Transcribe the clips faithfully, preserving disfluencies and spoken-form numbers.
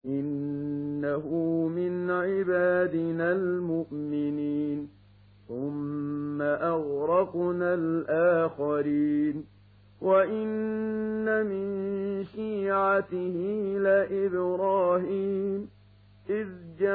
إنه من عبادنا المؤمنين ثم أغرقنا الآخرين وإن من شيعته لإبراهيم إذ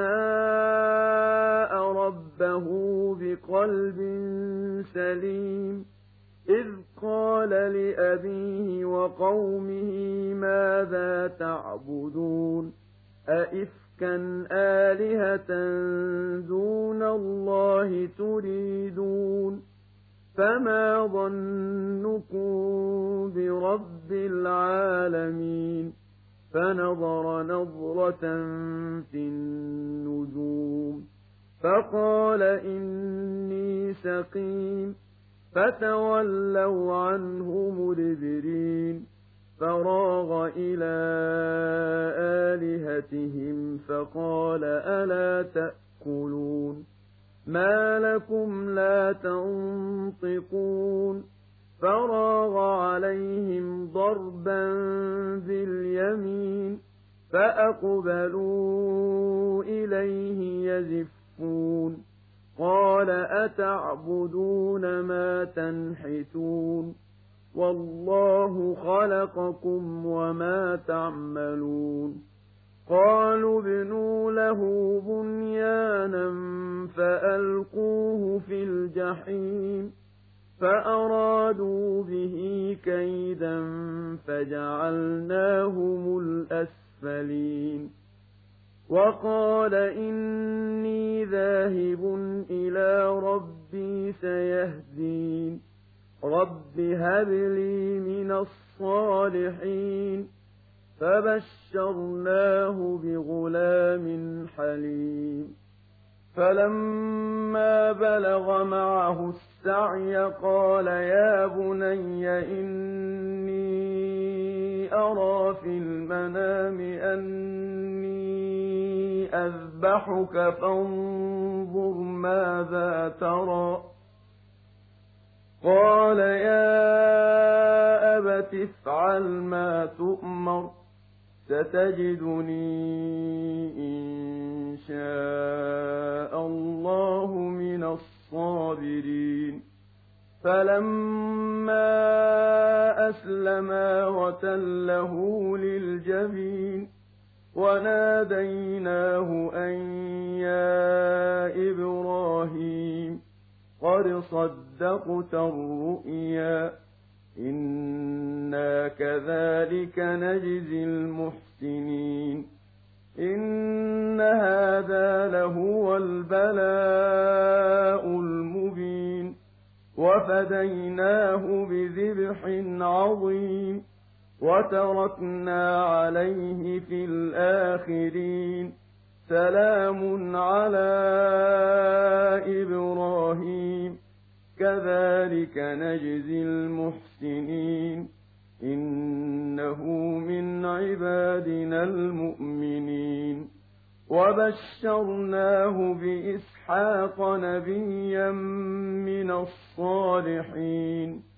جاء ربه بقلب سليم إذ قال لأبيه وقومه ماذا تعبدون أئفكا آلهة دون الله تريدون فما ظنكم برب العالمين فنظر نظرة في النجوم فقال إني سقيم فتولوا عنه مدبرين فراغ إلى آلهتهم فقال ألا تأكلون ما لكم لا تنطقون فراغ عليهم ضربا باليمين فأقبلوا إليه يزفون قال أتعبدون ما تنحتون والله خلقكم وما تعملون قالوا ابنوا له بنيانا فألقوه في الجحيم فأرادوا به كيدا فجعلناهم الأسفلين وقال إني ذاهب إلى ربي سيهدين رب هب لي من الصالحين فبشرناه بغلام حليم فلما بلغ معه السعي قال يا بني إني أرى في المنام أني أذبحك فانظر ماذا ترى قال يا أبت افعل ما تؤمر ستجدني إن شاء الله من الصابرين فلما أسلما وتله للجبين وناديناه أن يا إبراهيم قد صدقت الرؤيا إنا كذلك نجزي المحسنين إن هذا لهو البلاء المبين وفديناه بذبح عظيم وتركنا عليه في الآخرين سلام على إبراهيم كذلك نجزي المحسنين إنه من عبادنا المؤمنين وبشرناه بإسحاق نبيا من الصالحين